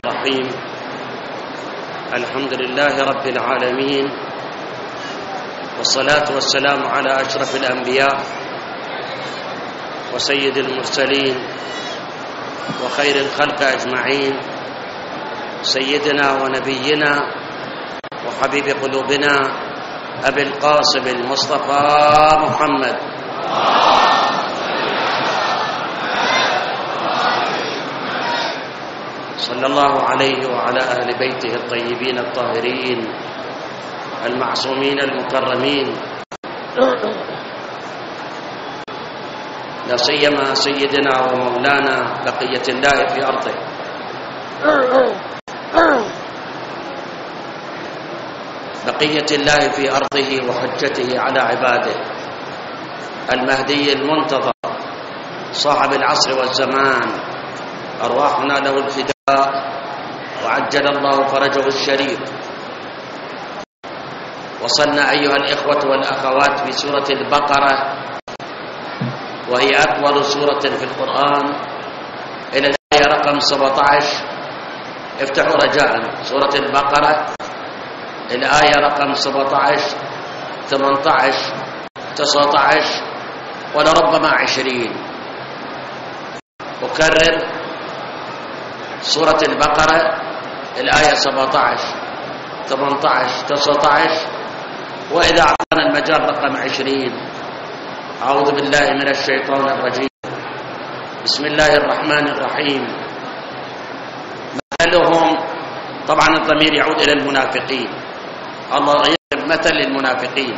الرحيم. الحمد لله رب العالمين، والصلاة والسلام على أشرف الأنبياء وسيد المرسلين وخير الخلق أجمعين، سيدنا ونبينا وحبيب قلوبنا أبي القاسم المصطفى محمد صلى الله عليه وعلى أهل بيته الطيبين الطاهرين المعصومين المكرمين، لا سيما سيدنا ومولانا بقية الله في أرضه بقية الله في أرضه وحجته على عباده، المهدي المنتظر صاحب العصر والزمان، أرواحنا له الفداء وعجل الله فرجه الشريف. وصلنا أيها الإخوة والأخوات في سورة البقرة، وهي أطول سورة في القرآن، إلى الآية رقم 17. افتحوا رجاء سورة البقرة، الآية رقم 17 18 19 ولربما 20. أكرر سورة البقرة، الآية 17 18 19 وإذا أعطانا المجال رقم 20. أعوذ بالله من الشيطان الرجيم. بسم الله الرحمن الرحيم. مثلهم، طبعا الضمير يعود إلى المنافقين، الله يضرب مثل للمنافقين،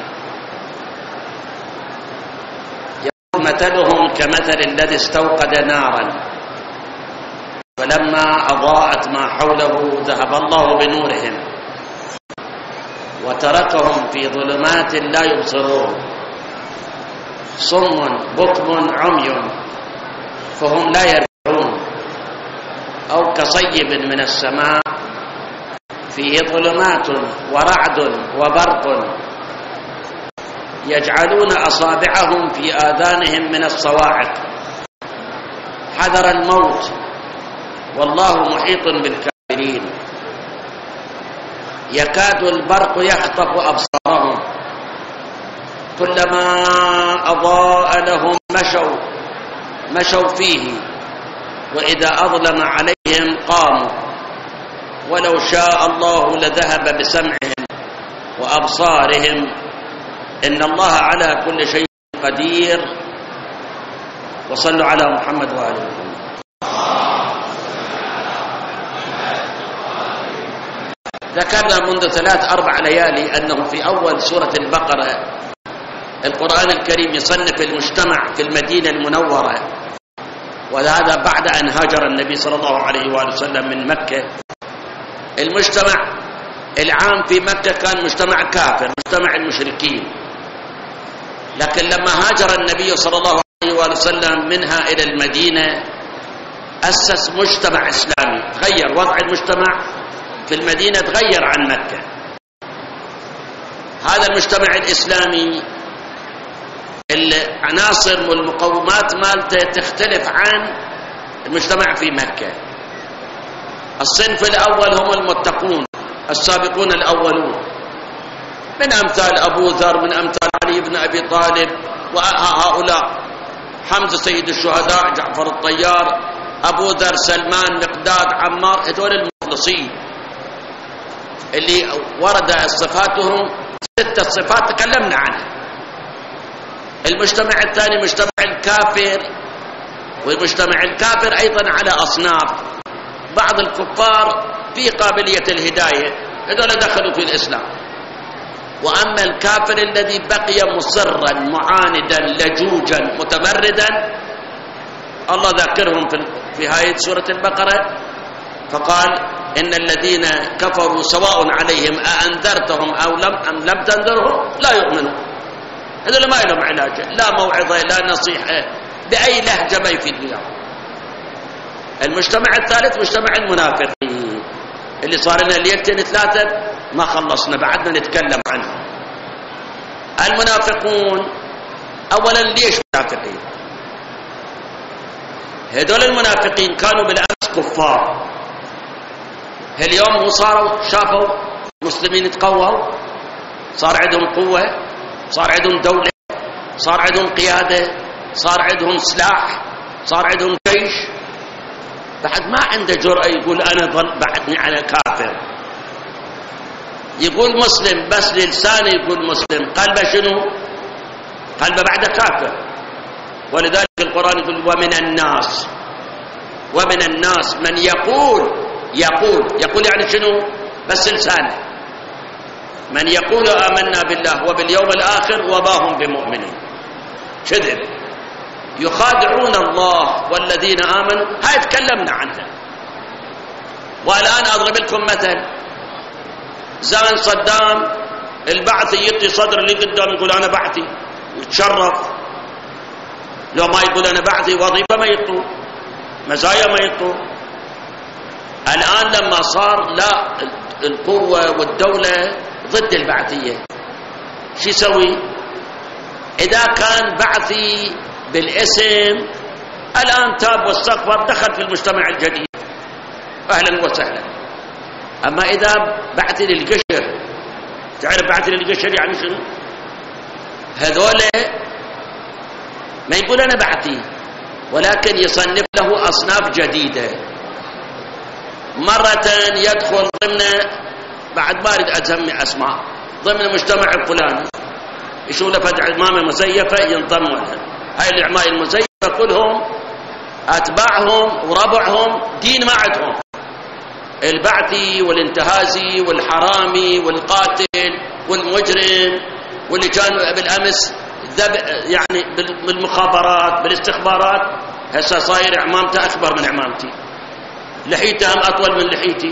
يقول مثلهم كمثل الذي استوقد نارا فلما أضاءت ما حوله ذهب الله بنورهم وتركهم في ظلمات لا يبصرون، صم بكم عمي فهم لا يرجعون، أو كصيب من السماء فيه ظلمات ورعد وبرق يجعلون أصابعهم في آذانهم من الصواعق حذر الموت والله محيط بالكافرين، يكاد البرق يخطف أبصارهم كلما أضاء لهم مشوا فيه وإذا أظلم عليهم قاموا ولو شاء الله لذهب بسمعهم وأبصارهم إن الله على كل شيء قدير. وصلوا على محمد وآله محمد. ذكرنا منذ 3-4 ليالي أنه في أول سورة البقرة القرآن الكريم يصنف المجتمع في المدينة المنورة، وهذا بعد أن هاجر النبي صلى الله عليه وآله وسلم من مكة. المجتمع العام في مكة كان مجتمع كافر، مجتمع المشركين، لكن لما هاجر النبي صلى الله عليه وآله وسلم منها إلى المدينة أسس مجتمع إسلامي، تغير وضع المجتمع في المدينة، تغير عن مكة. هذا المجتمع الإسلامي العناصر والمقومات مالته تختلف عن المجتمع في مكة. الصنف الأول هم المتقون السابقون الأولون، من أمثال أبو ذر، من أمثال علي بن أبي طالب، وهؤلاء حمزة سيد الشهداء، جعفر الطيار، أبو ذر، سلمان، مقداد، عمار، هذول المخلصين اللي ورد صفاتهم 6 صفات تكلمنا عنها. المجتمع الثاني مجتمع الكافر، والمجتمع الكافر أيضا على أصناف، بعض الكفار في قابلية الهداية، هذول دخلوا في الإسلام. وأما الكافر الذي بقي مصرا معاندا لجوجا متمردا، الله ذاكرهم في هاي سورة البقرة فقال إن الذين كفروا سواء عليهم أأنذرتهم أم لم تنذرهم لا يؤمنون. هذول ما لهم علاج، لا موعظة لا نصيحة بأي لهجة ما يفيد بها. المجتمع الثالث مجتمع المنافقين اللي صار لنا ليلتين 3 ما خلصنا، بعدنا نتكلم عنه. المنافقون أولا ليش منافقين؟ هذول المنافقين كانوا بالأمس كفار، اليوم وصاروا شافوا المسلمين يتقووا، صار عندهم قوة، صار عندهم دولة، صار عندهم قيادة، صار عندهم سلاح، صار عندهم جيش، بعد ما عنده جرأة يقول أنا بعدني على كافر. يقول مسلم بس للسانه يقول مسلم، قلبه شنو؟ قلبه بعد كافر. ولذلك القرآن يقول ومن الناس من يقول يعني شنو؟ بس لسانه، من يقول آمنا بالله وباليوم الآخر وما هم بمؤمنين، كذب، يخادعون الله والذين آمنوا. هاي تكلمنا عنها. والآن أضرب لكم مثل. زمان صدام البعث يطي صدر اللي قدام يقول أنا بعثي ويتشرف، لو ما يقول أنا بعثي وظيفة ما يطوا، مزايا ما يطوا. الآن لما صار لا القوة والدولة ضد البعثية، شو يسوي؟ إذا كان بعثي بالاسم الآن تاب واستغفر، دخل في المجتمع الجديد، أهلا وسهلا. أما إذا بعثي للقشر، تعرف بعثي للقشر يعني شنو؟ هذول ما يقول أنا بعثي، ولكن يصنف له أصناف جديدة. مرة يدخل ضمن، بعد ما أريد أسمي أسماء، ضمن المجتمع الفلاني يشوف له فتح عمامة مزيفة ينضم لها. هاي العماء المزيفة كلهم أتباعهم وربعهم دين ما عندهم، البعثي والانتهازي والحرامي والقاتل والمجرم واللي كان بالأمس يعني بالمخابرات بالاستخبارات، هسه صاير عمامته أكبر من عمامتي، لحيته هم أطول من لحيتي.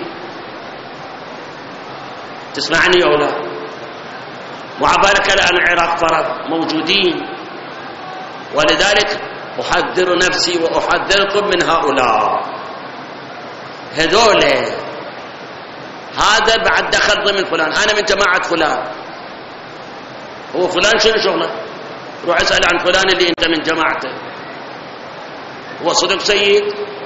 تسمعني أو لا؟ وعبالك الآن العراق فرق موجودين. ولذلك أحذر نفسي وأحذركم من هؤلاء. هذول هذا بعد دخل ضمن فلان، أنا من جماعة فلان. هو فلان شنو شغله؟ روح اسأل عن فلان اللي أنت من جماعته، هو صدق سيد؟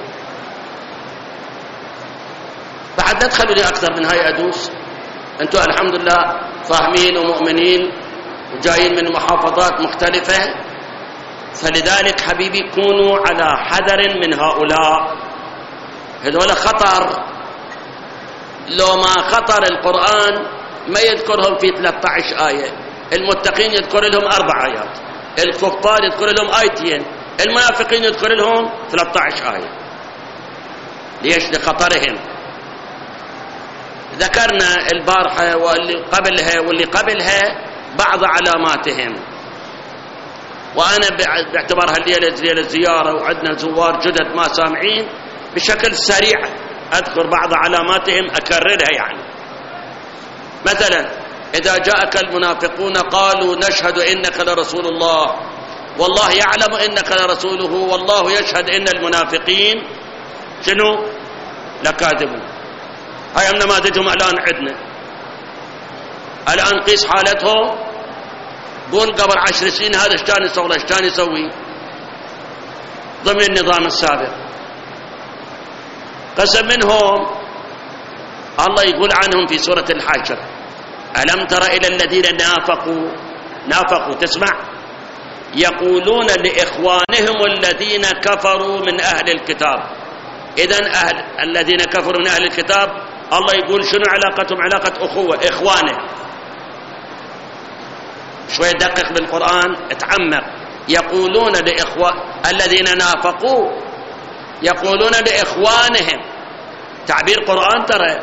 بعد لا تخلوا لي أكثر من هاي أدوس. أنتم الحمد لله فاهمين ومؤمنين وجايين من محافظات مختلفة، فلذلك حبيبي كونوا على حذر من هؤلاء. هذول خطر. لو ما خطر القرآن ما يذكرهم في 13 آية، المتقين يذكر لهم 4 آيات، الكفار يذكر لهم آيتين، المنافقين يذكر لهم 13 آية. ليش؟ لخطرهم. ذكرنا البارحة واللي قبلها بعض علاماتهم، وأنا باعتبارها الليلة زيارة وعندنا زوار جدد ما سامعين، بشكل سريع أذكر بعض علاماتهم أكررها. يعني مثلا إذا جاءك المنافقون قالوا نشهد إنك لرسول الله والله يعلم إنك لرسوله والله يشهد إن المنافقين شنو؟ لكاذبون. هاي نماذجهم الآن عندنا. الآن قيس حالتهم، قول قبل 10 سنين هذا ايش كان يسوي، ايش كان يسوي ضمن النظام السابق. قسم منهم الله يقول عنهم في سورة الحشر: ألم تر إلى الذين نافقوا تسمع، يقولون لإخوانهم الذين كفروا من أهل الكتاب. إذن الذين كفروا من أهل الكتاب الله يقول شنو علاقتهم؟ علاقة أخوة، إخوانه. شوية دقق بالقرآن، اتعمق. يقولون الذين نافقوا يقولون لإخوانهم، تعبير قرآن ترى.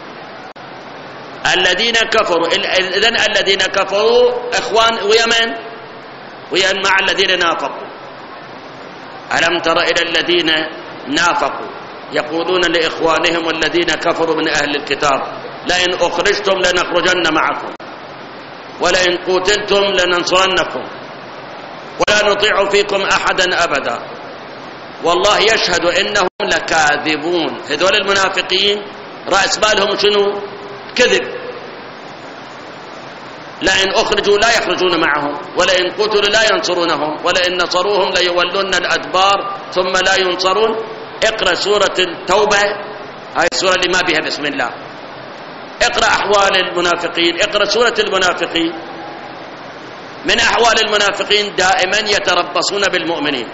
الذين كفروا، إذن الذين كفروا إخوان ويا مع الذين نافقوا. ألم تر إلى الذين نافقوا يقولون لإخوانهم الذين كفروا من أهل الكتاب لئن أخرجتم لنخرجن معكم ولئن قتلتم لننصرنكم ولا نطيع فيكم أحدا أبدا والله يشهد إنهم لكاذبون. هذول المنافقين رأس بالهم شنو؟ كذب. لئن أخرجوا لا يخرجون معهم ولئن قتلوا لا ينصرونهم ولئن نصروهم ليولون الأدبار ثم لا ينصرون. اقرأ سورة التوبة هاي السورة اللي ما بها بسم الله. اقرأ أحوال المنافقين، اقرأ سورة المنافقين. من أحوال المنافقين دائما يتربصون بالمؤمنين.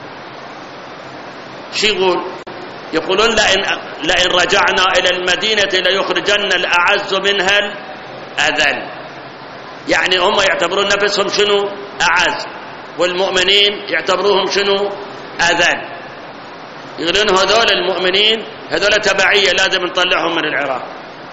شو يقولون لئن رجعنا إلى المدينة ليخرجن الأعز منها الأذل. يعني هم يعتبرون نفسهم شنو؟ أعز، والمؤمنين يعتبروهم شنو؟ أذل. يقولون هذول المؤمنين هذول تبعية لازم نطلعهم من العراق.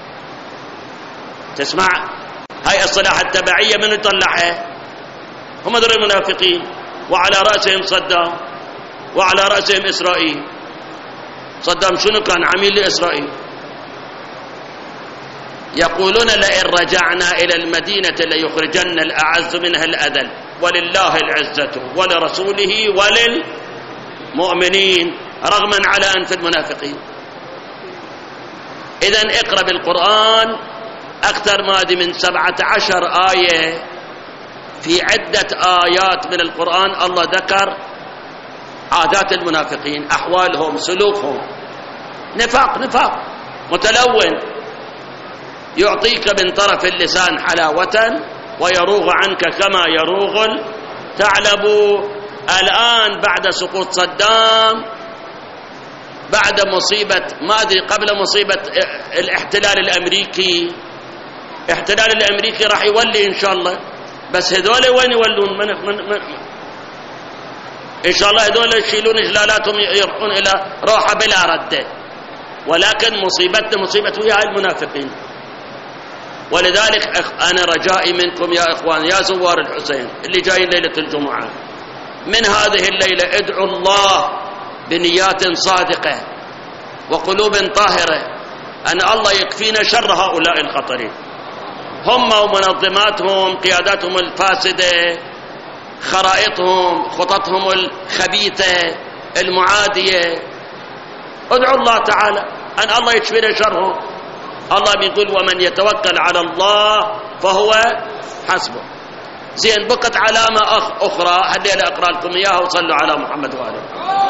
تسمع هاي الصلاح التبعية من يطلعها؟ هم هذول المنافقين، وعلى رأسهم صدام، وعلى رأسهم إسرائيل. صدام شنو كان؟ عميل لإسرائيل. يقولون لئن رجعنا إلى المدينة ليخرجن الأعز منها الأذل ولله العزة ولرسوله وللمؤمنين رغما على أنف المنافقين. إذن اقرأ بالقرآن أكثر ما من 17 آية. في عدة آيات من القرآن الله ذكر عادات المنافقين، أحوالهم، سلوكهم. نفاق متلون، يعطيك من طرف اللسان حلاوة ويروغ عنك كما يروغ الثعلب. الآن بعد سقوط صدام، بعد مصيبة ما أدري قبل مصيبة الاحتلال الأمريكي، الاحتلال الأمريكي راح يولي إن شاء الله، بس هذول وين يولون؟ من إن شاء الله هذول يشيلون إجلالاتهم يروحون إلى روحة بلا ردة. ولكن مصيبتنا مصيبة ويا المنافقين. ولذلك أنا رجائي منكم يا إخوان يا زوار الحسين اللي جايين ليلة الجمعة، من هذه الليلة ادعوا الله بنيات صادقة وقلوب طاهرة أن الله يكفينا شر هؤلاء الخطرين. هم ومنظماتهم، قياداتهم الفاسدة، خرائطهم، خططهم الخبيثة المعادية. ادعوا الله تعالى أن الله يكفينا شرهم. الله بيقول ومن يتوكل على الله فهو حسبه. زين، بقت علامة أخرى هدينا أقرأ لكم إياها وصلوا على محمد وآله.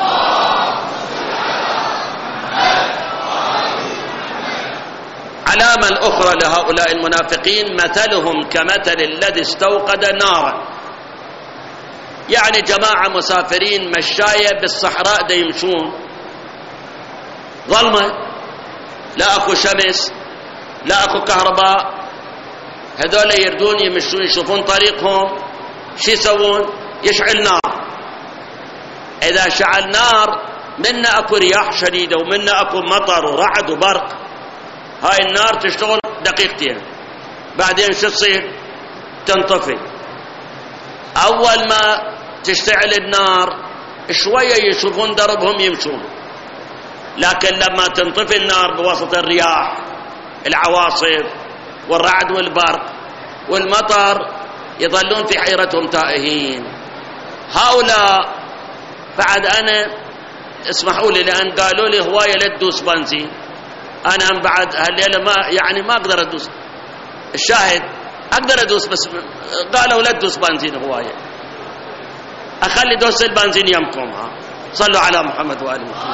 علامة الأخرى لهؤلاء المنافقين مثلهم كمثل الذي استوقد نارا. يعني جماعة مسافرين مشاية بالصحراء دا يمشون، ظلمة، لا أكو شمس، لا أكو كهرباء. هذول يردون يمشون يشوفون طريقهم، شو يسوون؟ يشعل نار. إذا شعل نار منا أكو رياح شديدة ومنا أكو مطر ورعد وبرق، هاي النار تشتغل دقيقتين بعدين شو تصير؟ تنطفي. أول ما تشتعل النار شوية يشوفون دربهم يمشون، لكن لما تنطفي النار بوسط الرياح، العواصف والرعد والبرق والمطر، يظلون في حيرتهم تائهين. هؤلاء بعد أنا اسمحوا لي لأن قالوا لي هواية لا تدوس بنزين، أنا بعد هالليلة ما أقدر أدوس. الشاهد أقدر أدوس بس قالوا لا تدوس بنزين هواية، أخلي دوس البنزين يمكم. صلوا على محمد وآل محمد.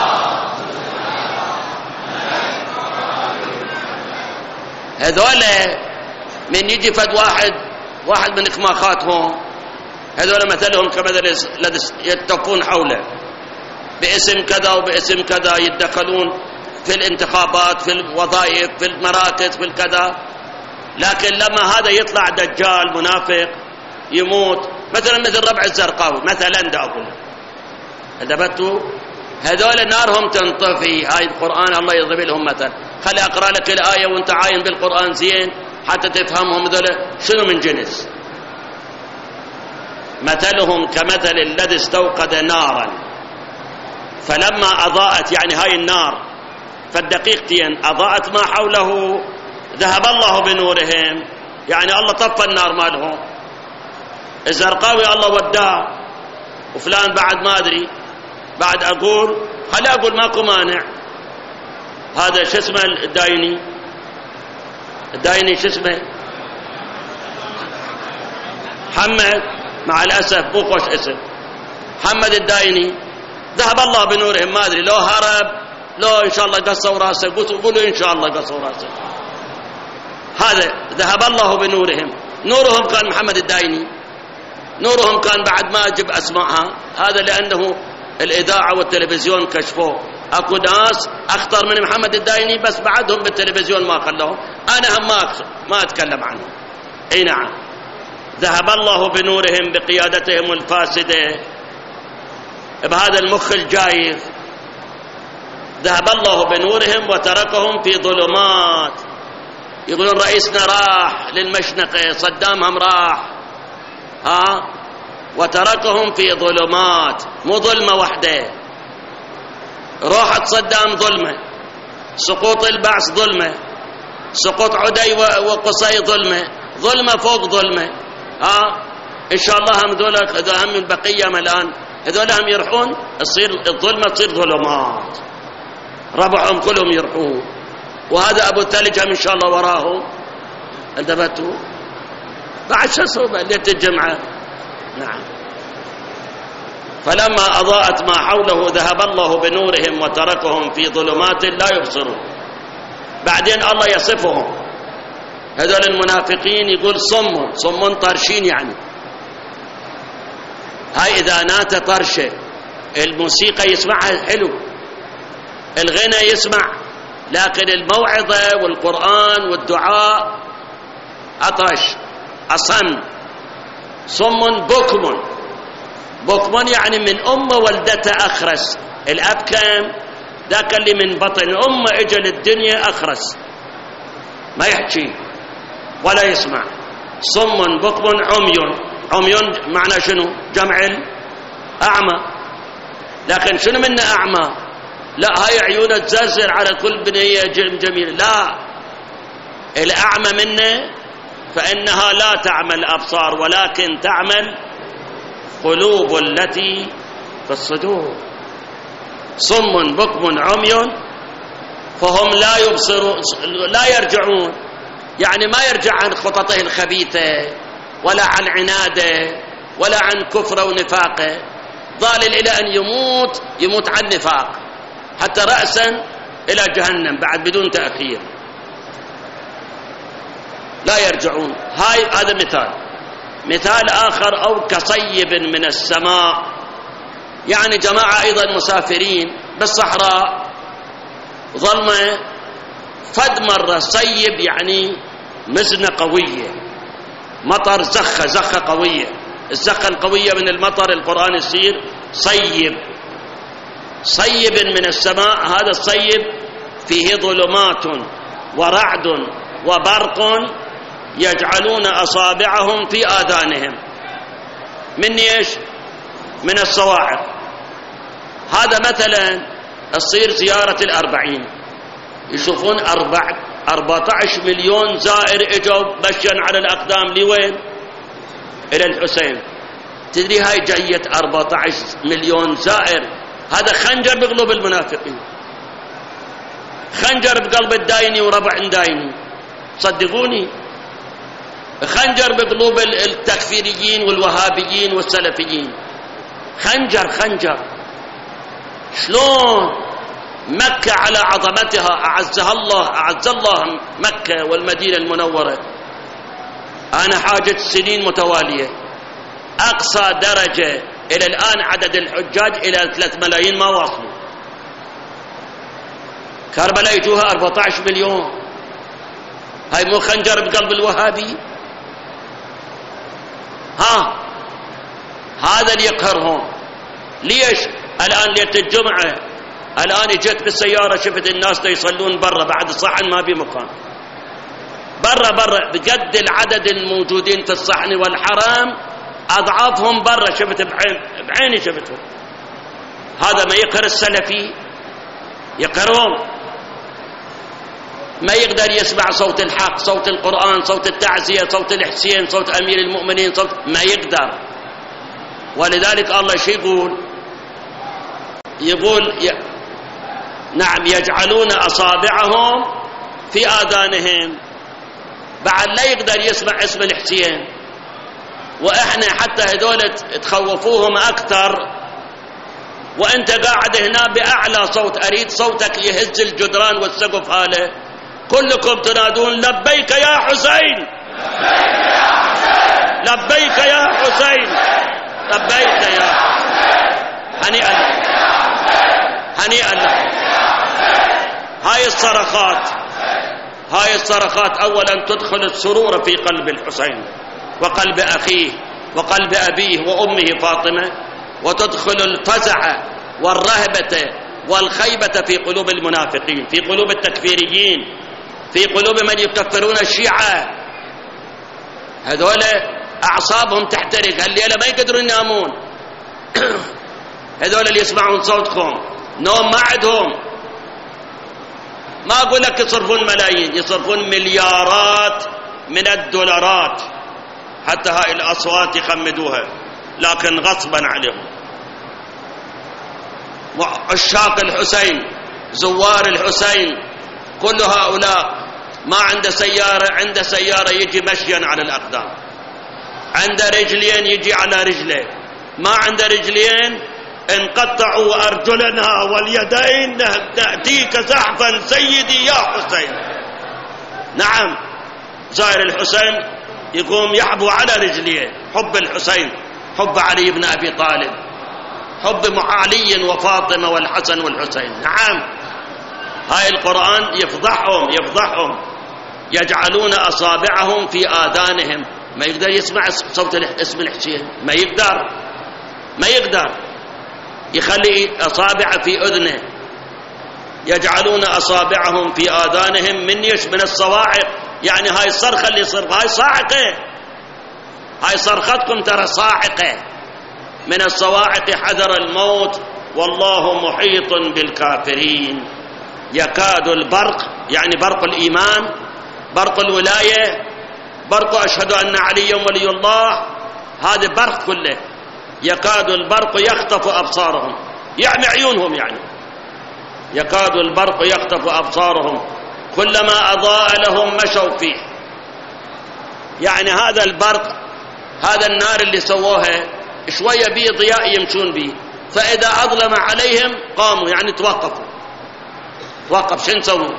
هذول من يجي فد واحد من إخماخاتهم، هذول مثلهم كمثل الذي يتقون حوله باسم كذا وباسم كذا، يتدخلون في الانتخابات، في الوظائف، في المراكز، في الكذا. لكن لما هذا يطلع دجال منافق يموت، مثلا مثل ربع الزرقاوي مثلا، دا أقول هدبتوا هذول نارهم تنطفي. هاي القرآن الله يضرب لهم مثل. خلي أقرأ لك الآية وانت عاين بالقرآن زين حتى تفهمهم هذول شنو من جنس. مثلهم كمثل الذي استوقد نارا فلما أضاءت، يعني هاي النار فالدقيقتين أضاءت ما حوله ذهب الله بنورهم، يعني الله طفى النار مالهم. الزرقاوي الله وداه، وفلان بعد ما أدري، بعد أقول خلي أقول ماكو مانع. هذا شو اسمه الدايني شو اسمه محمد، مع الأسف مو خوش اسم، محمد الدايني ذهب الله بنورهم. ما أدري لو هرب لا إن شاء الله قصوا راسه، قولوا إن شاء الله قصوا راسه. هذا ذهب الله بنورهم. نورهم كان محمد الدايني، نورهم كان بعد ما أجب أسمائها، هذا لأنه الإذاعة والتلفزيون كشفوه. أكو ناس أخطر من محمد الدايني بس بعدهم بالتلفزيون ما خلوهم، أنا هم ما أتكلم عنهم. أي نعم، ذهب الله بنورهم بقيادتهم الفاسدة بهذا المخ الجايف، ذهب الله بنورهم وتركهم في ظلمات. يقولون رئيسنا راح للمشنقة، صدام هم راح، وتركهم في ظلمات. مو ظلمة وحدة، روحة صدام ظلمة، سقوط البعث ظلمة، سقوط عدي وقصي ظلمة، ظلمة فوق ظلمة. إن شاء الله هم ذولا هم البقية الآن هذولا هم يرحون، تصير الظلمة تصير ظلمات، ربعهم كلهم يرحون. وهذا أبو الثلج هم إن شاء الله وراهم. انتبهتوا؟ بعد شو صوبة ليلة الجمعة. نعم. فلما أضاءت ما حوله ذهب الله بنورهم وتركهم في ظلمات لا يبصرون. بعدين الله يصفهم، هذول المنافقين يقول صم طرشين. يعني هاي إذا نات طرشة، الموسيقى يسمعها حلو، الغنى يسمع، لكن الموعظة والقرآن والدعاء عطش، أصم. صم بكم يعني من أمه ولدته أخرس. الأب كان ذاك اللي من بطن أمه إجا للدنيا أخرس، ما يحكي ولا يسمع. صم بكم عمي معنى شنو؟ جمع أعمى. لكن شنو منه أعمى؟ لا هاي عيونه تزرزر على كل بنية جميل، لا، الأعمى منه فإنها لا تعمل الأبصار ولكن تعمل قلوب التي في الصدور. صم بكم عمي فهم لا يبصرون، لا يرجعون، يعني ما يرجع عن خططه الخبيثة ولا عن عناده ولا عن كفره ونفاقه، ضال إلى أن يموت عن نفاق حتى رأسا إلى جهنم بعد بدون تأخير، لا يرجعون. هذا مثال آخر. أو كصيب من السماء، يعني جماعة أيضا مسافرين بالصحراء ظلمة، فد مرة صيب يعني مزنة قوية، مطر زخة قوية. الزخة القوية من المطر القرآن يصير صيب من السماء. هذا الصيب فيه ظلمات ورعد وبرق يجعلون أصابعهم في آذانهم من إيش؟ من الصواعق. هذا مثلا تصير زيارة 40، يشوفون 14 مليون زائر اجوا مشيا على الأقدام لوين؟ إلى الحسين. تدري هاي جاية 14 مليون زائر، هذا خنجر بقلوب المنافقين، خنجر بقلب الدايني وربع دايني، صدقوني، خنجر بقلوب التكفيريين والوهابيين والسلفيين، خنجر. شلون مكة على عظمتها أعز الله مكة والمدينة المنورة. أنا حاجة سنين متوالية، أقصى درجة إلى الآن عدد الحجاج إلى 3 ملايين ما واصلوا. كربلاء يجوها 14 مليون، هاي مو خنجر بقلب الوهابي؟ هذا اللي يقهرهم. ليش؟ الآن ليلة الجمعة، الآن جيت بالسيارة شفت الناس يصلون برا بعد الصحن ما في مكان، برا بقد العدد الموجودين في الصحن والحرام أضعافهم برا، شفت بعيني شفتهم. هذا ما يقهر السلفي؟ يقهرهم، ما يقدر يسمع صوت الحق، صوت القرآن، صوت التعزية، صوت الحسين، صوت أمير المؤمنين، ما يقدر. ولذلك الله شو يقول نعم يجعلون أصابعهم في آذانهم، بعد لا يقدر يسمع اسم الحسين. وإحنا حتى هذول تخوفوهم أكثر وانت قاعد هنا بأعلى صوت، أريد صوتك يهز الجدران والسقف هاله، كلكم تنادون لبيك يا حسين، لبيك يا حسين، لبيك يا حسين. هنيئا لك، هنيئا لك. هاي الصرخات أولا تدخل السرور في قلب الحسين وقلب أخيه وقلب أبيه وأمه فاطمة، وتدخل الفزع والرهبة والخيبة في قلوب المنافقين، في قلوب التكفيريين، في قلوب من يكفرون الشيعة. هذول أعصابهم تحترق، هالليلة ما يقدرون ينامون. هذول اللي يسمعون صوتكم نوم ما عندهم. ما أقول لك يصرفون ملايين، يصرفون مليارات من الدولارات حتى هاي الأصوات يخمدوها، لكن غصبا عليهم. عشاق الحسين، زوار الحسين، كل هؤلاء ما عنده سيارة، عنده سيارة يجي مشيا على الأقدام، عنده رجلين يجي على رجليه، ما عنده رجلين انقطعوا أرجلنا واليدين نأتيك زحفا سيدي يا حسين. نعم، زائر الحسين يقوم يحبو على رجليه، حب الحسين، حب علي بن أبي طالب، حب علي وفاطمة والحسن والحسين. نعم، هاي القرآن يفضحهم، يجعلون أصابعهم في آذانهم. ما يقدر يسمع صوت اسم الحسين، ما يقدر يخلي أصابع في أذنه. يجعلون أصابعهم في آذانهم من الصواعق. يعني هاي الصرخة اللي صرخ هاي صاعقة، هاي صرختكم ترى صاعقة من الصواعق. حذر الموت والله محيط بالكافرين. يكاد البرق، يعني برق الإيمان، برق الولاية، برق أشهد أن عليا ولي الله، هذا برق كله. يكاد البرق يخطف أبصارهم، يعني عيونهم، يعني يكاد البرق يخطف أبصارهم كلما أضاء لهم مشوا فيه. يعني هذا البرق، هذا النار اللي سووها شوية بيه ضياء يمشون بيه، فإذا أظلم عليهم قاموا، يعني توقف. شو نسوي؟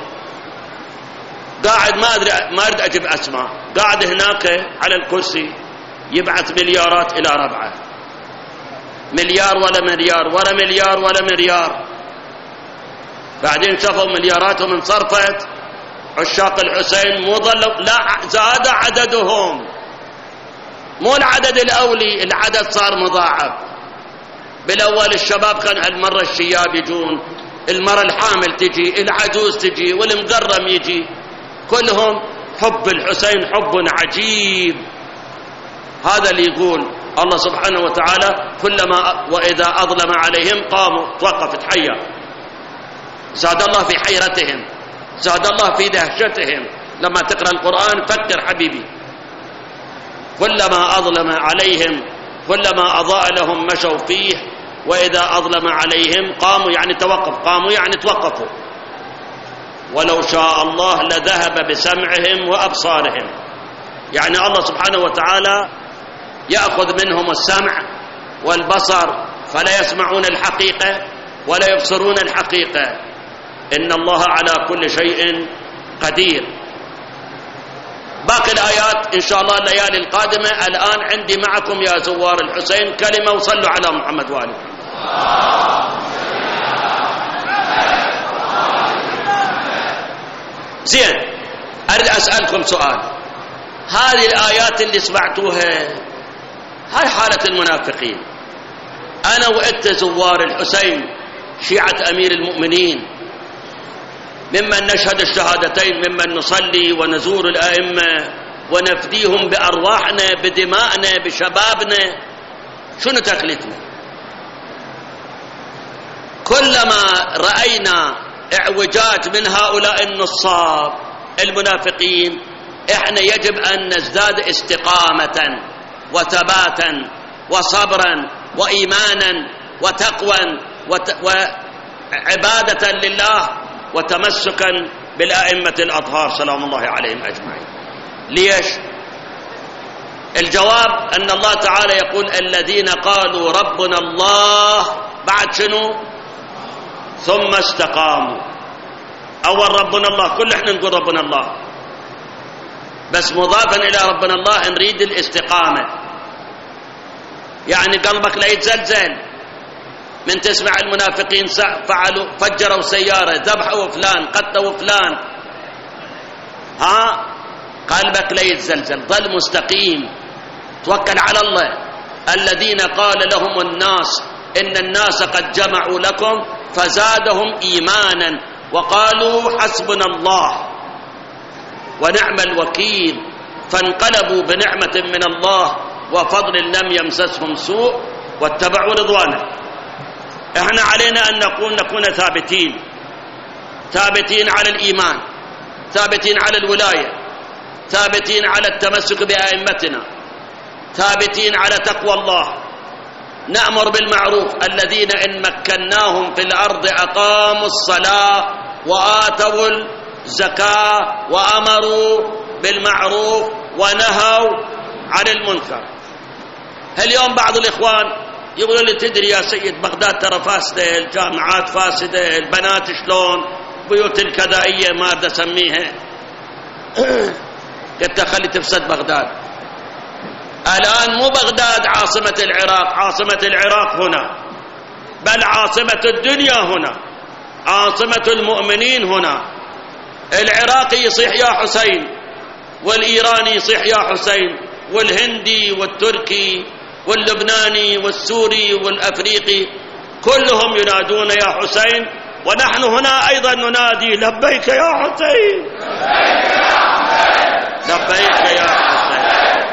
قاعد ما أريد أجيب أسماء، قاعد هناك على الكرسي يبعث مليارات إلى ربعه، مليار ولا مليار ولا مليار ولا مليار. بعدين شافوا ملياراتهم انصرفت، عشاق الحسين مو ظلوا، لا زاد عددهم، مو العدد الأولي، العدد صار مضاعف. بالأول الشباب كان هالمرة الشياب يجون، المرة الحامل تجي، العجوز تجي، والمقرم يجي، كلهم حب الحسين حب عجيب. هذا اللي يقول الله سبحانه وتعالى كلما وإذا أظلم عليهم قاموا، توقف، تحيا. زاد الله في حيرتهم، زاد الله في دهشتهم. لما تقرأ القرآن فكر حبيبي، كلما أظلم عليهم كلما أضاء لهم مشوا فيه، وإذا أظلم عليهم قاموا، يعني توقف، قاموا يعني توقفوا. ولو شاء الله لذهب بسمعهم وأبصارهم. يعني الله سبحانه وتعالى يأخذ منهم السمع والبصر فلا يسمعون الحقيقة ولا يبصرون الحقيقة. إن الله على كل شيء قدير. باقي الآيات إن شاء الله الليالي القادمة. الآن عندي معكم يا زوار الحسين كلمة، وصلوا على محمد وآله. زين، أريد أسألكم سؤال. هذه الآيات اللي سمعتوها هاي حالة المنافقين. أنا وأنت زوار الحسين شيعة أمير المؤمنين، ممن نشهد الشهادتين، ممن نصلي ونزور الأئمة ونفديهم بأرواحنا بدمائنا بشبابنا، شنو تكلفنا؟ كلما رأينا اعوجاج من هؤلاء النصاب المنافقين، احنا يجب أن نزداد استقامة وثباتا وصبرا وإيمانا وتقوى وعبادة لله وتمسكا بالأئمة الأطهار سلام الله عليهم أجمعين. ليش؟ الجواب أن الله تعالى يقول الذين قالوا ربنا الله بعد شنو؟ ثم استقاموا. أول ربنا الله، كل احنا نقول ربنا الله، بس مضافا إلى ربنا الله نريد الاستقامة. يعني قلبك لا يتزلزل من تسمع المنافقين فعلوا فجروا سيارة، ذبحوا فلان، قتلوا فلان، قلبك لا يتزلزل، ظل مستقيم، توكل على الله. الذين قال لهم الناس إن الناس قد جمعوا لكم فزادهم إيمانا وقالوا حسبنا الله ونعم الوكيل، فانقلبوا بنعمة من الله وفضل لم يمسسهم سوء واتبعوا رضوانه. احنا علينا أن نكون ثابتين على الإيمان، ثابتين على الولاية، ثابتين على التمسك بأئمتنا، ثابتين على تقوى الله، نأمر بالمعروف. الذين إن مكناهم في الأرض أقاموا الصلاة وآتوا الزكاة وأمروا بالمعروف ونهوا عن المنكر. اليوم بعض الإخوان يقولوا لي تدري يا سيد بغداد ترى فاسدة، الجامعات فاسدة، البنات شلون، بيوت الكذائية ما أدري أسميها. قلت خلي تفسد بغداد. الآن مو بغداد عاصمة العراق، عاصمة العراق هنا، بل عاصمة الدنيا هنا، عاصمة المؤمنين هنا. العراقي يصيح يا حسين، والإيراني يصيح يا حسين، والهندي والتركي واللبناني والسوري والأفريقي كلهم ينادون يا حسين، ونحن هنا أيضا ننادي لبيك يا حسين، لبيك يا حسين.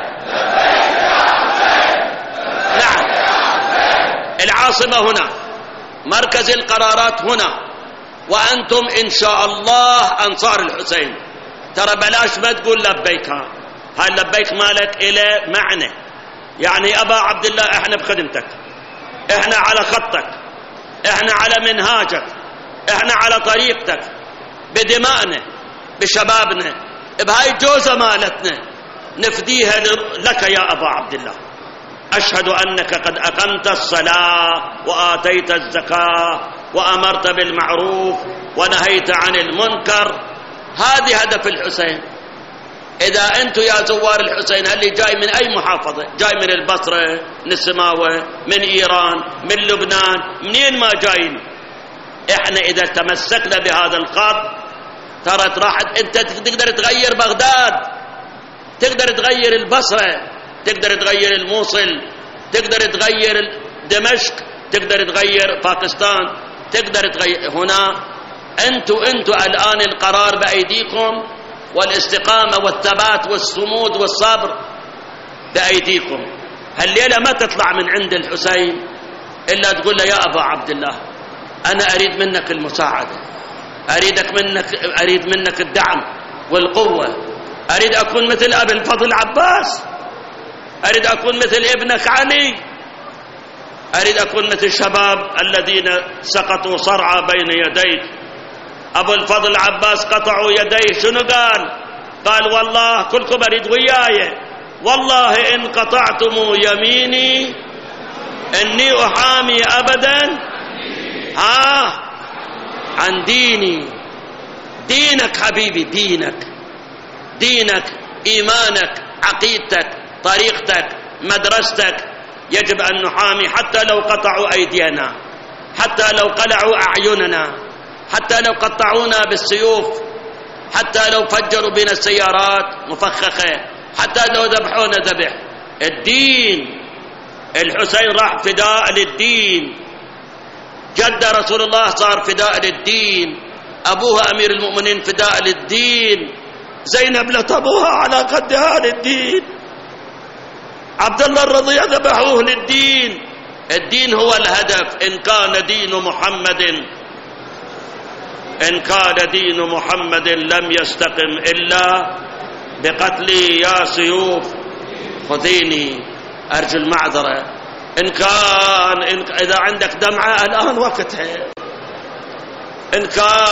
نعم، العاصمة هنا، مركز القرارات هنا، وأنتم إن شاء الله أنصار الحسين. ترى بلاش ما تقول لبيك، هاي لبيك مالك إلى معنى، يعني أبا عبد الله إحنا بخدمتك، إحنا على خطك، إحنا على منهاجك، إحنا على طريقتك، بدمائنا، بشبابنا، بهاي جوزة مالتنا نفديها لك يا أبا عبد الله. أشهد أنك قد أقمت الصلاة وآتيت الزكاة وأمرت بالمعروف ونهيت عن المنكر. هذه هدف الحسين. إذا أنتم يا زوار الحسين اللي جاي من أي محافظة، جاي من البصرة، من السماوة، من إيران، من لبنان، منين ما جايين، إحنا إذا تمسكنا بهذا الخط ترى راحت. أنت تقدر تغير بغداد، تقدر تغير البصرة، تقدر تغير الموصل، تقدر تغير دمشق، تقدر تغير باكستان، تقدر تغير هنا. أنتوا الآن القرار بأيديكم، والاستقامة والثبات والصمود والصبر بأيديكم. هالليلة ما تطلع من عند الحسين إلا تقول له يا أبا عبد الله أنا أريد منك المساعدة، أريد منك الدعم والقوة، أريد أكون مثل أبي الفضل عباس، أريد أكون مثل ابنك علي، أريد أكون مثل الشباب الذين سقطوا صرعى بين يديك. أبو الفضل عباس قطعوا يديه، شنو قال والله كلكم أريد وياي، والله إن قطعتم يميني إني أحامي أبدا عن ديني. دينك حبيبي، دينك إيمانك، عقيدتك، طريقتك، مدرستك، يجب أن نحامي حتى لو قطعوا أيدينا، حتى لو قلعوا أعيننا، حتى لو قطعونا بالسيوف، حتى لو فجروا بنا السيارات مفخخة، حتى لو ذبحونا ذبح. الدين، الحسين راح فداء للدين، جد رسول الله صار فداء للدين، أبوها أمير المؤمنين فداء للدين، زينب لطبوها على قدها للدين، عبد الله الرضيع ذبحوه للدين. الدين هو الهدف. إن كان دين محمد لم يستقم إلا بقتلي يا سيوف خذيني، أرجو المعذرة. إذا عندك دمعة الآن وقتها. إن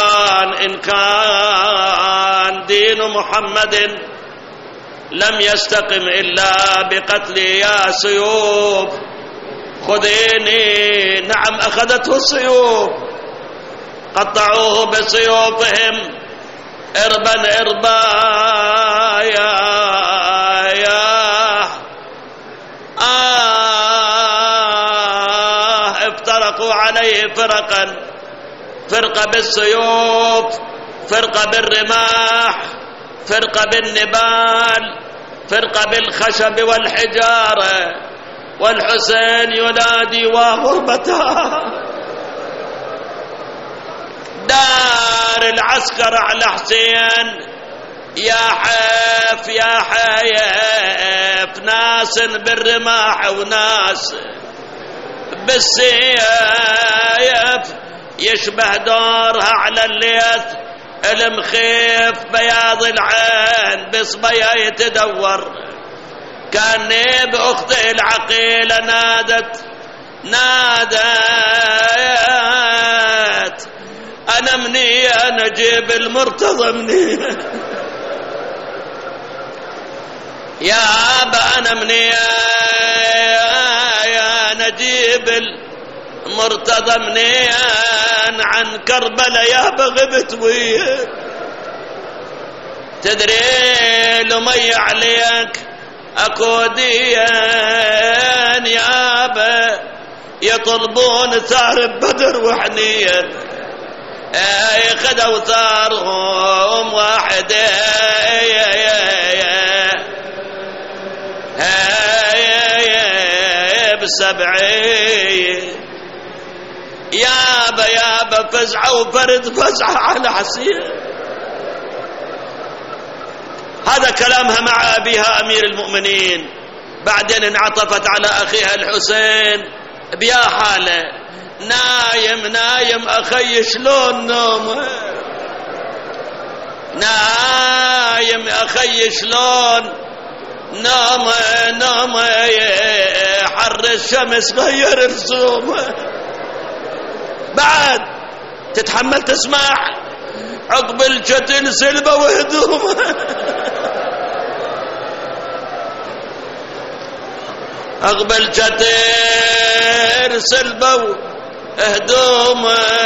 كان دين محمد لم يستقم إلا بقتل يا سيوف خذيني. نعم أخذته السيوف، قطعوه بسيوفهم إربا إربا. افترقوا عليه فرقا، فرقة بالسيوف، فرقة بالرماح، فرقة بالنبال، فرقة بالخشب والحجارة. والحسين ينادي وغربته. دار العسكر على حسين، يا حيف يا حيف، ناس بالرماح وناس بالسيف، يشبه دورها على الليث المخيف، بياض العين بصبيها يتدور. كان بأخته العقيلة نادت أنا مني أنا جيب المرتضى مني يا أبا، أنا مني أنا جيب المرتضى مني عن كربلاء يا بغبت ويا. تدري لمي عليك أكوديا يا أبا، يطلبون ثار بدر وحنيا، خذوا ثارهم واحدة بالسبعية. يابا فزعة وفرد فزعة على حسين. هذا كلامها مع أبيها أمير المؤمنين. بعدين انعطفت على أخيها الحسين بيا حالة، نايم أخي شلون نوم، نايم أخي شلون نوم، حر الشمس غير رسوم. بعد تتحمل تسمع عقب الجتن سلبة وهدوم. عقب الجتن سلبة وهدوم،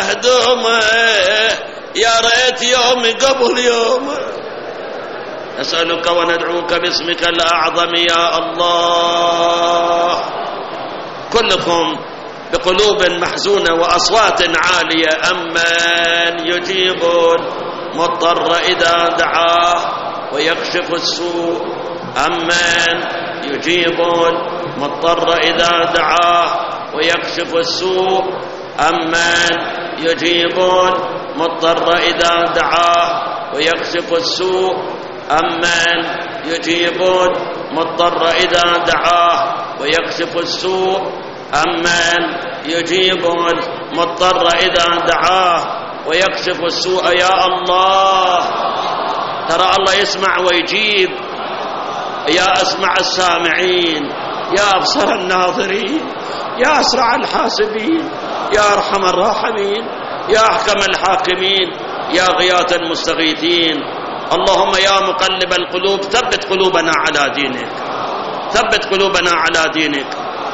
يا ريت يوم قبل يوم. نسألك وندعوك باسمك الأعظم يا الله. كلكم بقلوب محزونة وأصوات عالية. أمن يجيب المضطر إذا دعاه ويكشف السوء، أمن يجيب المضطر إذا دعاه ويكشف السوء، أمن يجيب المضطر إذا دعاه ويكشف السوء، أمن يجيب المضطر إذا دعاه ويكشف السوء، أمن يجيب المضطر إذا دعاه ويكشف السوء. يا الله، ترى الله يسمع ويجيب. يا أسمع السامعين، يا أبصر الناظرين، يا أسرع الحاسبين، يا أرحم الراحمين، يا أحكم الحاكمين، يا غياث المستغيثين. اللهم يا مقلب القلوب ثبت قلوبنا على دينك، ثبت قلوبنا على دينك.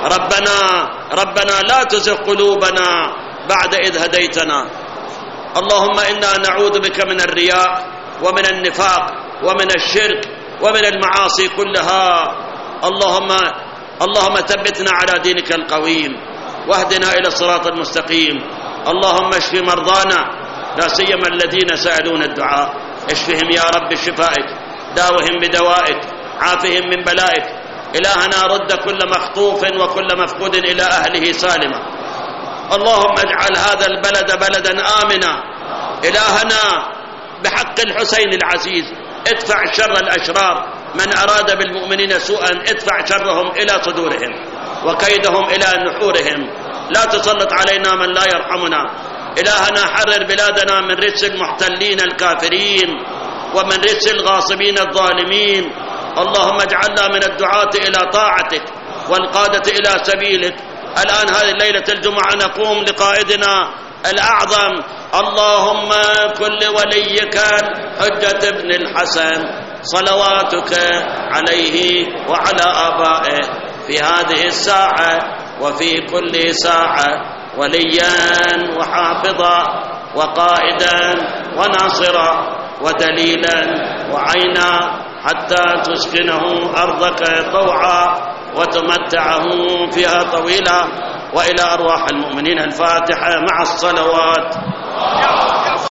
ربنا لا تزغ قلوبنا بعد إذ هديتنا. اللهم إنا نعوذ بك من الرياء ومن النفاق ومن الشرك ومن المعاصي كلها. اللهم ثبتنا على دينك القويم واهدنا إلى الصراط المستقيم. اللهم اشف مرضانا، لا سيما الذين سألون الدعاء، اشفهم يا رب بشفائك، داوهم بدوائك، عافهم من بلائك. إلهنا رد كل مخطوف وكل مفقود إلى أهله سالما. اللهم اجعل هذا البلد بلدا آمنا. إلهنا بحق الحسين العزيز ادفع شر الأشرار، من أراد بالمؤمنين سوءا ادفع شرهم إلى صدورهم وكيدهم إلى نحورهم. لا تسلط علينا من لا يرحمنا. إلهنا حرر بلادنا من رجس المحتلين الكافرين ومن رجس الغاصبين الظالمين. اللهم اجعلنا من الدعاة إلى طاعتك والقادة إلى سبيلك. الآن هذه الليلة الجمعة نقوم لقائدنا الأعظم. اللهم كن لوليك حجة ابن الحسن صلواتك عليه وعلى آبائه في هذه الساعة وفي كل ساعة وليا وحافظا وقائدا وناصرا ودليلا وعينا، حتى تسكنه أرضك طوعا وتمتعه فيها طويلا. وإلى أرواح المؤمنين الفاتحة مع الصلوات.